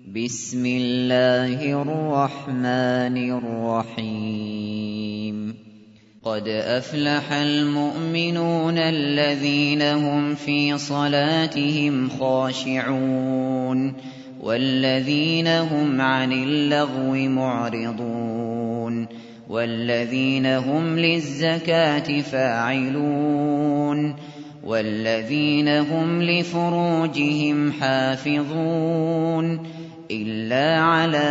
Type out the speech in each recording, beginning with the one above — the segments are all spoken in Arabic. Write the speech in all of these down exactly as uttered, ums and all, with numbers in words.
بسم الله الرحمن الرحيم قد أفلح المؤمنون الذين هم في صلاتهم خاشعون والذين هم عن اللغو معرضون والذين هم للزكاة فاعلون والذين هم لفروجهم حافظون إلا على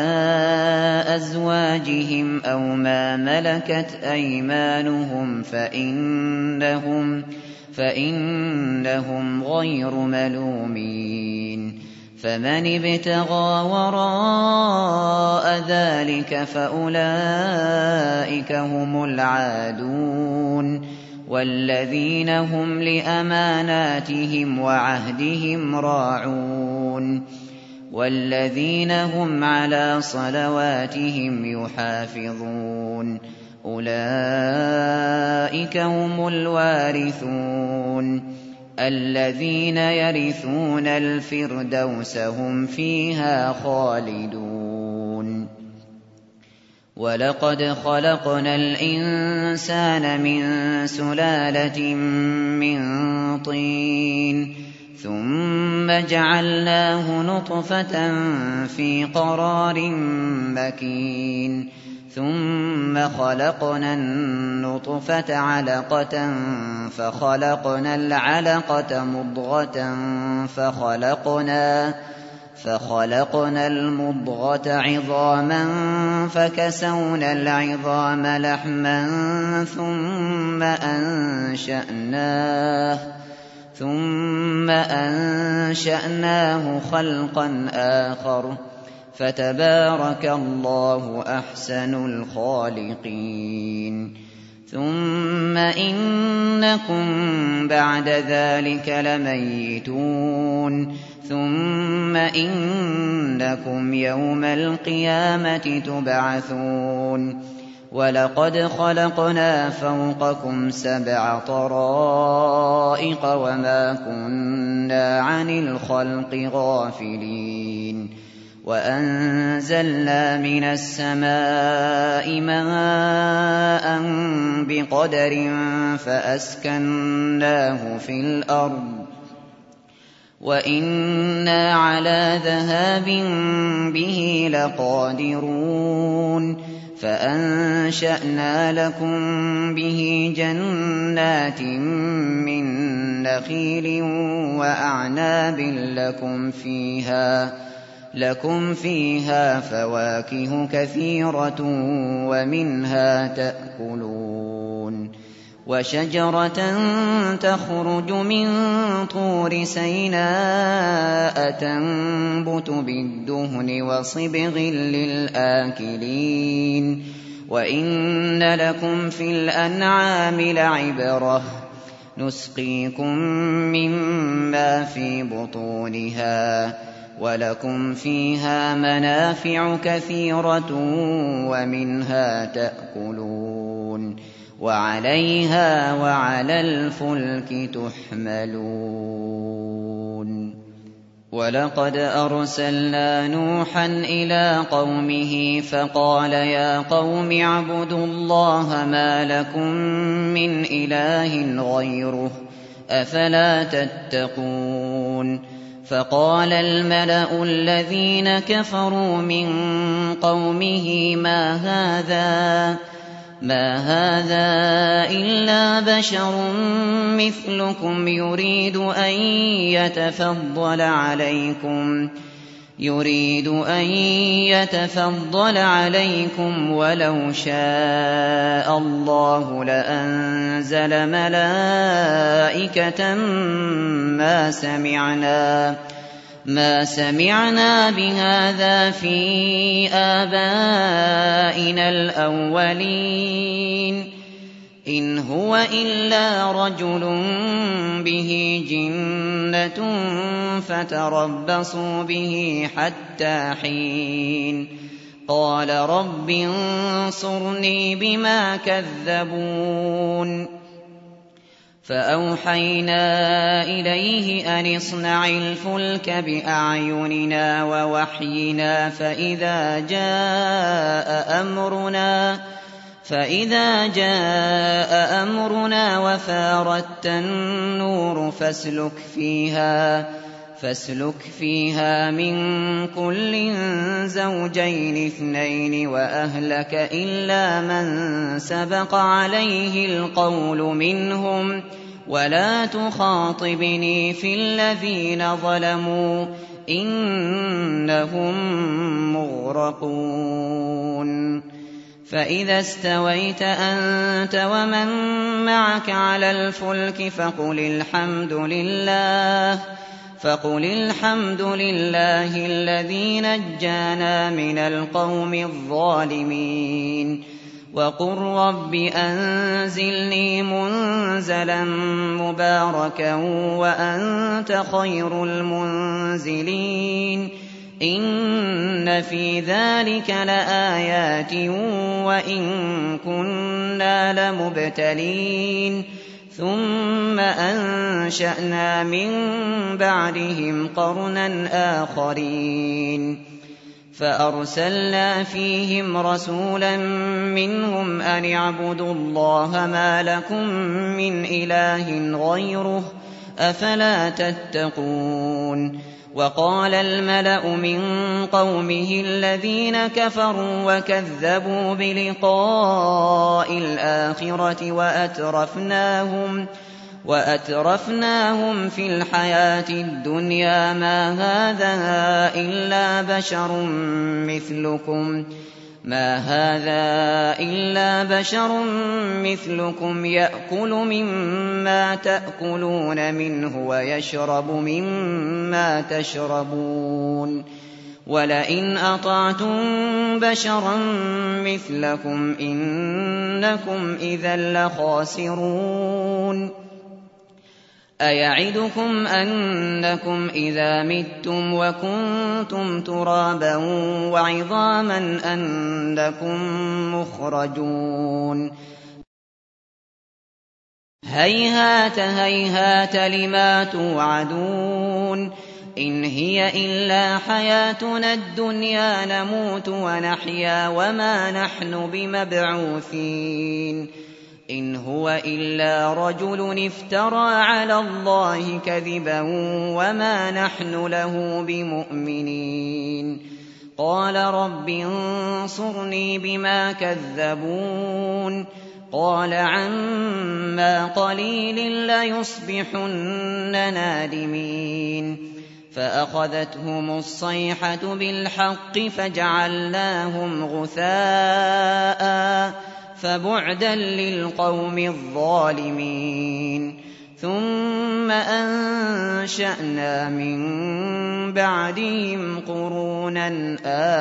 أزواجهم أو ما ملكت أيمانهم فإنهم, فإنهم غير ملومين فمن ابتغى وراء ذلك فأولئك هم العادون والذين هم لأماناتهم وعهدهم راعون والذين هم على صلواتهم يحافظون أولئك هم الوارثون الذين يرثون الفردوس هم فيها خالدون ولقد خلقنا الإنسان من سلالة من طين ثم جعلناه نطفة في قرار مكين ثم خلقنا النطفة علقة فخلقنا العلقة مضغة فخلقنا فخلقنا المضغة عظاما فكسونا العظام لحما ثم أنشأناه ثم أنشأناه خلقا آخر فتبارك الله أحسن الخالقين ثم إنكم بعد ذلك لميتون ثم إنكم يوم القيامة تبعثون ولقد خلقنا فوقكم سبع طرائق وما كنا عن الخلق غافلين وأنزلنا من السماء ماء بقدر فأسكناه في الأرض وإنا على ذهاب به لقادرون فأنشأنا لكم به جنات من نخيل وأعناب لكم فيها لكم فيها فواكه كثيرة ومنها تأكلون وشجرة تخرج من طور سيناء تنبت بالدهن وصبغ للآكلين وإن لكم في الأنعام لعبرة نسقيكم مما في بطونها ولكم فيها منافع كثيرة ومنها تأكلون وعليها وعلى الفلك تحملون ولقد أرسلنا نوحا إلى قومه فقال يا قوم اعبدوا الله ما لكم من إله غيره أفلا تتقون فقال الملأ الذين كفروا من قومه ما هذا ما هذا إلا بشر مثلكم يريد أن يتفضل عليكم يريد أن يتفضل عليكم ولو شاء الله لأنزل ملائكة ما سمعنا ما سمعنا بهذا في آبائنا الأولين إن هو إلا رجل به جنة فتربصوا به حتى حين قال رب انصرني بما كذبون فأوحينا إليه أن اصنع الفلك بأعيننا ووحينا فإذا جاء أمرنا فإذا جاء أمرنا وفارت النور فاسلك فيها فاسلك فيها من كل زوجين اثنين وأهلك إلا من سبق عليه القول منهم ولا تخاطبني في الذين ظلموا إنهم مغرقون فإذا استويت أنت ومن معك على الفلك فقل الحمد لله فقل الحمد لله الذي نجانا من القوم الظالمين وقل رب أنزلني منزلا مباركا وأنت خير المنزلين إن في ذلك لآيات وإن كنا لمبتلين ثم أنشأنا من بعدهم قرنا آخرين فأرسلنا فيهم رسولا منهم أن اعبدوا الله ما لكم من إله غيره أفلا تتقون وقال الملأ من قومه الذين كفروا وكذبوا بلقاء الآخرة وأترفناهم وأترفناهم في الحياة الدنيا ما هذا إلا بشر مثلكم ما هذا إلا بشر مثلكم يأكل مما تأكلون منه ويشرب مما تشربون ولئن أطعتم بشرا مثلكم إنكم إذا لخاسرون أيعدكم أنكم إذا متم وكنتم ترابا وعظاما أنكم مخرجون هيهات هيهات لما توعدون إن هي إلا حياتنا الدنيا نموت ونحيا وما نحن بمبعوثين إن هو إلا رجل افترى على الله كذبا وما نحن له بمؤمنين قال رب انصرني بما كذبون قال عما قليل ليصبحن نادمين فأخذتهم الصيحة بالحق فجعلناهم غثاء فبعدا للقوم الظالمين ثم أنشأنا من بعدهم قرونا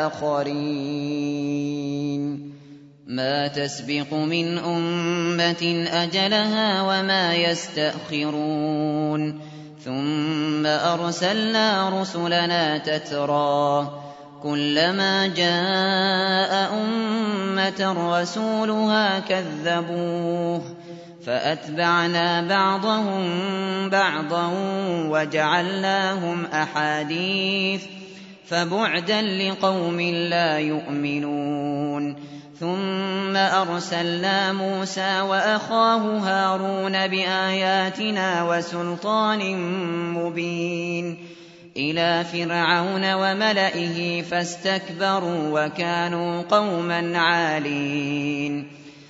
آخرين ما تسبق من أمة أجلها وما يستأخرون ثم أرسلنا رسلنا تترى كلما جاء أمة رسولها كذبوه فأتبعنا بعضهم بعضا وجعلناهم أحاديث فبعدا لقوم لا يؤمنون ثم أرسلنا موسى وأخاه هارون بآياتنا وسلطان مبين إلى فرعون وملئه فاستكبروا وكانوا قوما عالين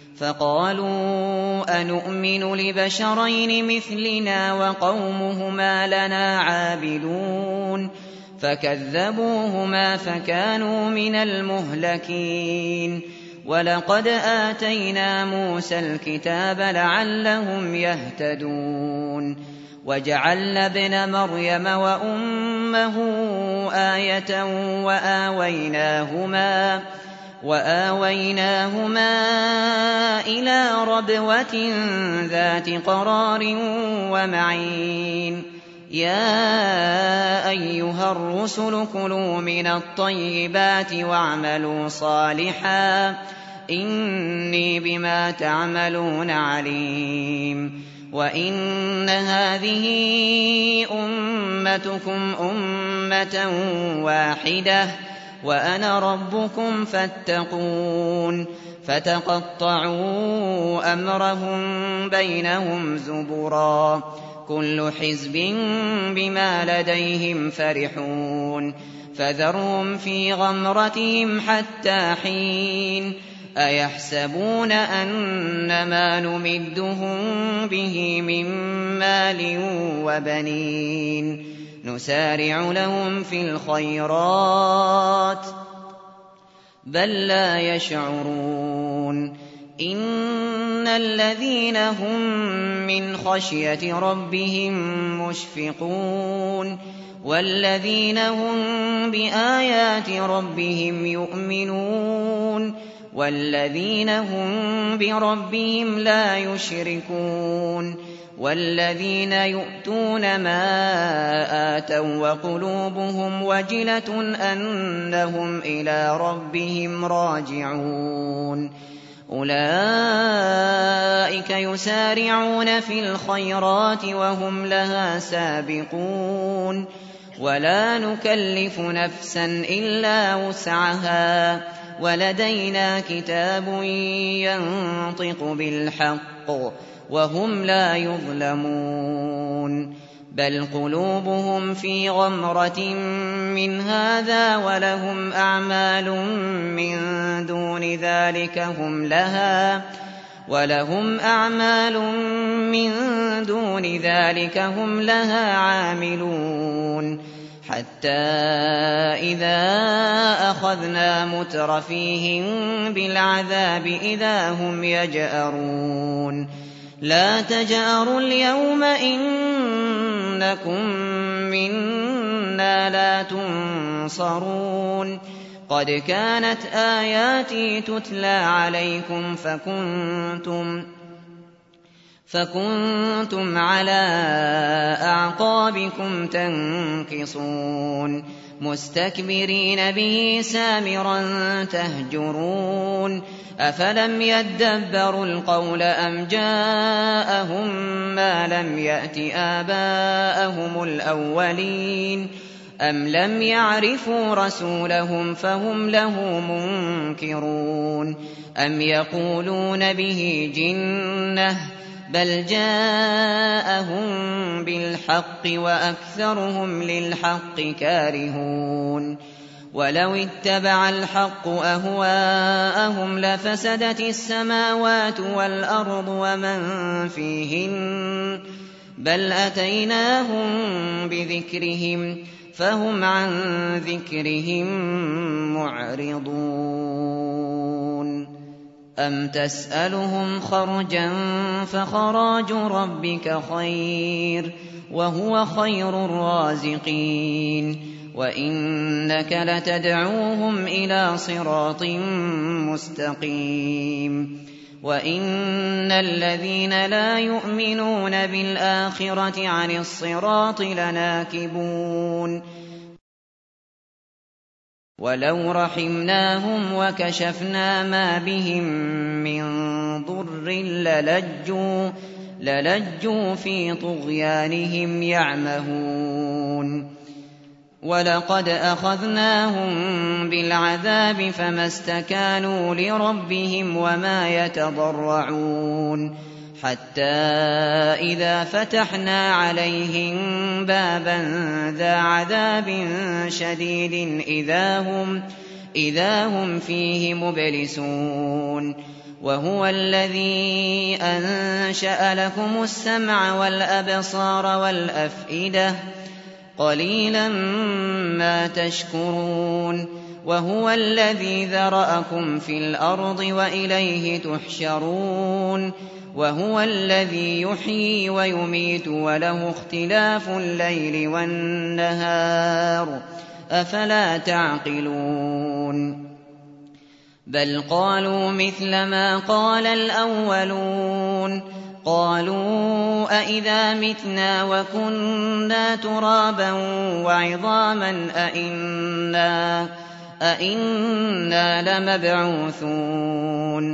فقالوا أنؤمن لبشرين مثلنا وقومهما لنا عابدون فكذبوهما فكانوا من المهلكين ولقد آتينا موسى الكتاب لعلهم يهتدون وجعلنا ابن مريم وأمه آية وآويناهما وآويناهما إلى ربوة ذات قرار ومعين يا أيها الرسل كلوا من الطيبات واعملوا صالحا إني بما تعملون عليم وَإِنَّ هَٰذِهِ أُمَّتُكُمْ أُمَّةً وَاحِدَةً وَأَنَا رَبُّكُمْ فَاتَّقُونِ فَتَقَطَّعُوا أَمْرَهُم بَيْنَهُمْ زُبُرًا ۖ كُلُّ حِزْبٍ بِمَا لَدَيْهِمْ فَرِحُونَ فَذَرْهُمْ فِي غَمْرَتِهِمْ حَتَّىٰ حِينٍ أَيَحْسَبُونَ أَنَّمَا نُمِدُّهُم بِهِ مِن مَّالٍ وَبَنِينَ نُسَارِعُ لَهُمْ فِي الْخَيْرَاتِ بَل لَّا يَشْعُرُونَ إِنَّ الَّذِينَ هُم مِّنْ خَشْيَةِ رَبِّهِم مُّشْفِقُونَ وَالَّذِينَ هُم بِآيَاتِ رَبِّهِمْ يُؤْمِنُونَ وَالَّذِينَ هُم بِرَبِّهِمْ لَا يُشْرِكُونَ وَالَّذِينَ يُؤْتُونَ مَا آتَوا وَّقُلُوبُهُمْ وَجِلَةٌ أَنَّهُمْ إِلَىٰ رَبِّهِمْ راجعون أُولَٰئِكَ يُسَارِعُونَ فِي الْخَيْرَاتِ وَهُمْ لَهَا سَابِقُونَ وَلَا نُكَلِّفُ نَفْسًا إِلَّا وُسْعَهَا وَلَدَيْنَا كِتَابٌ يَنطِقُ بِالْحَقِّ وَهُمْ لَا يُظْلَمُونَ بَلْ قُلُوبُهُمْ فِي غَمْرَةٍ مِّنْ هَٰذَا وَلَهُمْ أَعْمَالٌ مِّن دُونِ ذَٰلِكَ هُمْ لَهَا وَلَهُمْ أَعْمَالٌ مِّن دُونِ ذَٰلِكَ هُمْ لَهَا عَامِلُونَ حَتَّىٰ إِذَا أَخَذْنَا مُتْرَفِيهِم بِالْعَذَابِ إِذَا هُمْ يَجْأَرُونَ لَا تَجْأَرُوا الْيَوْمَ إِنَّكُم مِّنَّا لَا تُنصَرُونَ قَدْ كَانَتْ آيَاتِي تُتْلَىٰ عَلَيْكُمْ فَكُنتُمْ فَكُنتُمْ عَلَىٰ أَعْقَابِكُمْ تَنكِصُونَ مُسْتَكْبِرِينَ بِهِ سَامِرًا تَهْجُرُونَ أَفَلَمْ يَدَّبَّرُوا الْقَوْلَ أَمْ جَاءَهُم مَّا لَمْ يَأْتِ آبَاءَهُمُ الْأَوَّلِينَ أَمْ لَمْ يَعْرِفُوا رَسُولَهُمْ فَهُمْ لَهُ مُنكِرُونَ أَمْ يَقُولُونَ بِهِ جِنَّةٌ بَلْ جَاءَهُم بِالْحَقِّ وَأَكْثَرُهُمْ لِلْحَقِّ كَارِهُونَ وَلَوِ اتَّبَعَ الْحَقُّ أَهْوَاءَهُمْ لَفَسَدَتِ السَّمَاوَاتُ وَالْأَرْضُ وَمَن فِيهِنَّ بَلْ أَتَيْنَاهُم بِذِكْرِهِمْ فَهُمْ عَن ذِكْرِهِم مُّعْرِضُونَ أَمْ تَسْأَلُهُمْ خَرْجًا فَخَرَاجُ رَبِّكَ خَيْرٌ وَهُوَ خَيْرُ الرَّازِقِينَ وَإِنَّكَ لَتَدْعُوهُمْ إِلَىٰ صِرَاطٍ مُّسْتَقِيمٍ وَإِنَّ الَّذِينَ لَا يُؤْمِنُونَ بِالْآخِرَةِ عَنِ الصِّرَاطِ لَنَاكِبُونَ وَلَوْ رَحِمْنَاهُمْ وَكَشَفْنَا مَا بِهِم مِّن ضُرٍّ لَّلَجُّوا لَلَجُّوا فِي طُغْيَانِهِمْ يَعْمَهُونَ وَلَقَدْ أَخَذْنَاهُم بِالْعَذَابِ فَمَا اسْتَكَانُوا لِرَبِّهِمْ وَمَا يَتَضَرَّعُونَ حَتَّىٰ إِذَا فَتَحْنَا عَلَيْهِم بَابًا ذَا عَذَابٍ شَدِيدٍ إِذَا هُمْ فِيهِ مُبْلِسُونَ وَهُوَ الَّذِي أَنشَأَ لَكُمُ السَّمْعَ وَالْأَبْصَارَ وَالْأَفْئِدَةَ قَلِيلًا مَّا تَشْكُرُونَ وَهُوَ الَّذِي ذَرَأَكُمْ فِي الْأَرْضِ وَإِلَيْهِ تُحْشَرُونَ وَهُوَ الَّذِي يُحْيِي وَيُمِيتُ وَلَهُ اخْتِلَافُ اللَّيْلِ وَالنَّهَارِ أَفَلَا تَعْقِلُونَ بَلْ قَالُوا مِثْلَ مَا قَالَ الْأَوَّلُونَ قَالُوا أَإِذَا مِتْنَا وَكُنَّا تُرَابًا وَعِظَامًا أَإِنَّا أَإِنَّا لَمَبْعُوثُونَ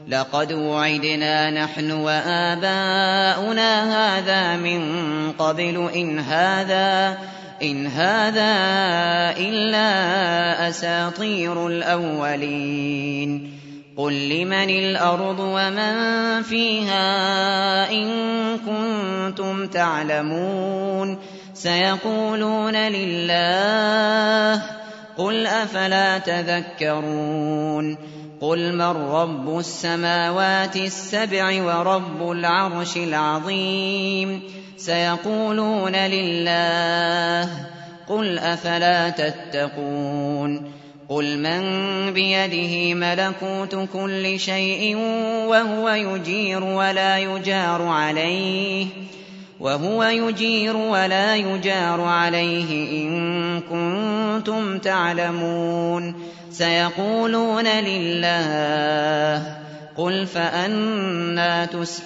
لقد وعدنا نحن وآباؤنا هذا من قبل إن هذا إن هذا إلا أساطير الأولين قل لمن الأرض ومن فيها إن كنتم تعلمون سيقولون لله قل أفلا تذكرون قل من رب السماوات السبع ورب العرش العظيم سيقولون لله قل أفلا تتقون قل من بيده ملكوت كل شيء وهو يجير ولا يجار عليه وهو يجير ولا يجار عليه إن كنتم تعلمون سيقولون لله قل فأنى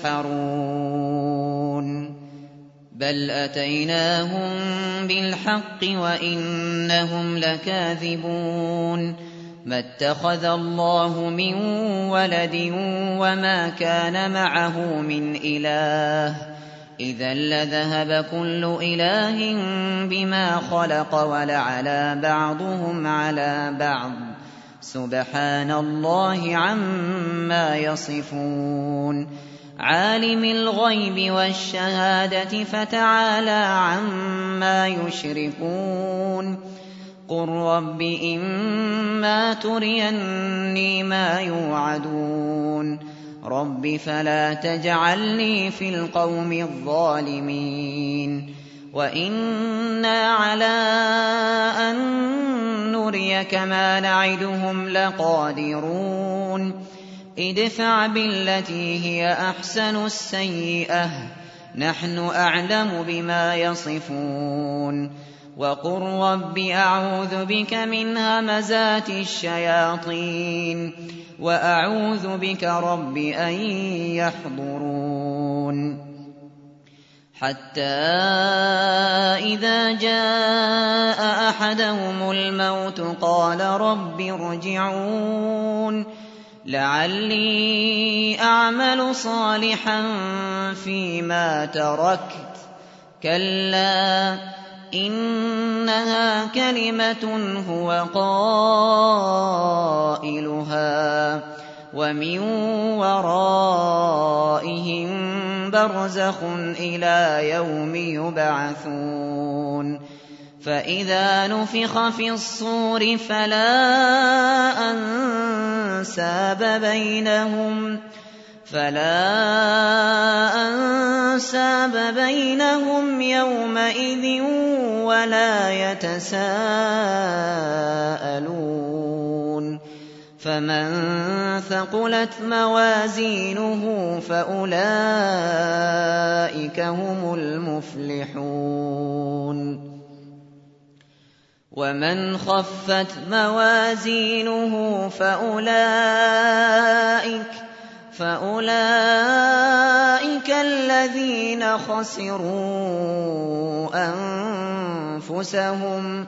تسحرون بل أتيناهم بالحق وإنهم لكاذبون ما اتخذ الله من ولد وما كان معه من إله إذا لذهب كل إله بما خلق ولعلى بعضهم على بعض سبحان الله عما يصفون عالم الغيب والشهادة فتعالى عما يشركون قل رب إما تريني ما يوعدون رب فلا تجعلني في القوم الظالمين وإنا على أن نريك ما نعدهم لقادرون ادفع بالتي هي أحسن السيئة نحن أعلم بما يصفون وقل رب أعوذ بك من همزات الشياطين وأعوذ بك رب أن يحضرون حتى إذا جاء أحدهم الموت قال رب ارجعون لعلي أعمل صالحا فيما تركت كلا إنها كلمة هو قائلها ومن ورائهم برزخ إلى يوم يبعثون فإذا نفخ في الصور فلا أنساب بينهم فلا أنساب بينهم يومئذ ولا يتساءلون فمن ثقلت موازينه فأولئك هم المفلحون ومن خفت موازينه فأولئك فأولئك الذين خسروا أنفسهم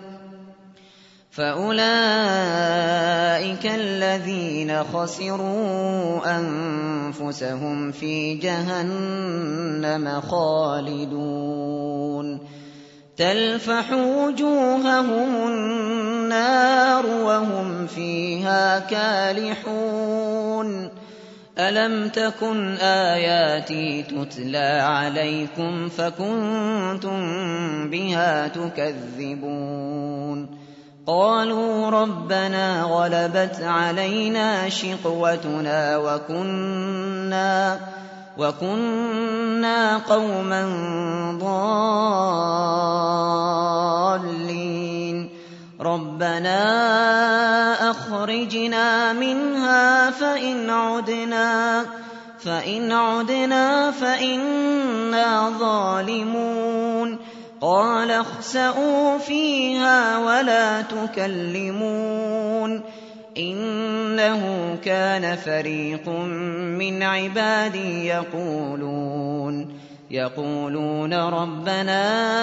فأولئك الذين خسروا أنفسهم في جهنم خالدون تلفح وجوههم النار وهم فيها كالحون ألم تكن آياتي تتلى عليكم فكنتم بها تكذبون قالوا ربنا غلبت علينا شقوتنا وكنا وكنا قوما ضالين ربنا أخرجنا منها فإن عدنا فإن عدنا فإنا ظالمون قال اخسئوا فيها ولا تكلمون إنه كان فريق من عبادي يقولون يقولون ربنا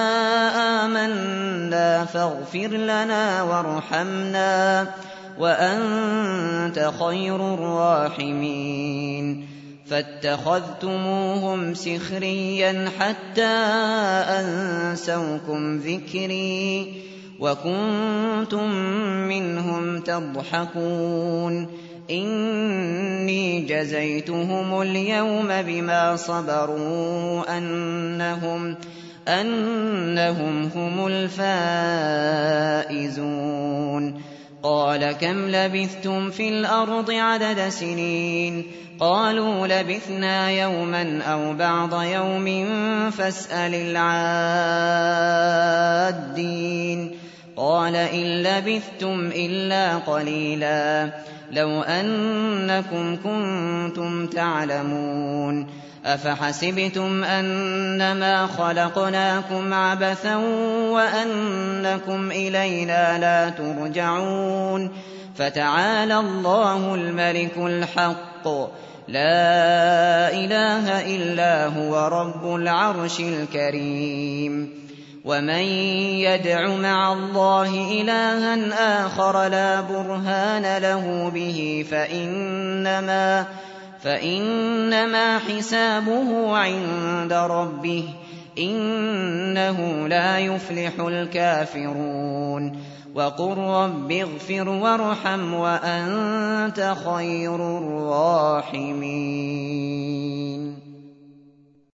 آمنا فاغفر لنا وارحمنا وأنت خير الراحمين فاتخذتموهم سخريا حتى أنسوكم ذكري وكنتم منهم تضحكون إني جزيتهم اليوم بما صبروا أنهم, أنهم هم الفائزون قال كم لبثتم في الأرض عدد سنين قالوا لبثنا يوما أو بعض يوم فاسأل العادين قال إن لبثتم إلا قليلا لو أنكم كنتم تعلمون أفحسبتم أنما خلقناكم عبثا وأنكم إلينا لا ترجعون فتعالى الله الملك الحق لا إله إلا هو رب العرش الكريم ومن يدع مع الله إلها آخر لا برهان له به فإنما, فإنما حسابه عند ربه إنه لا يفلح الكافرون وقل رب اغفر وارحم وأنت خير الراحمين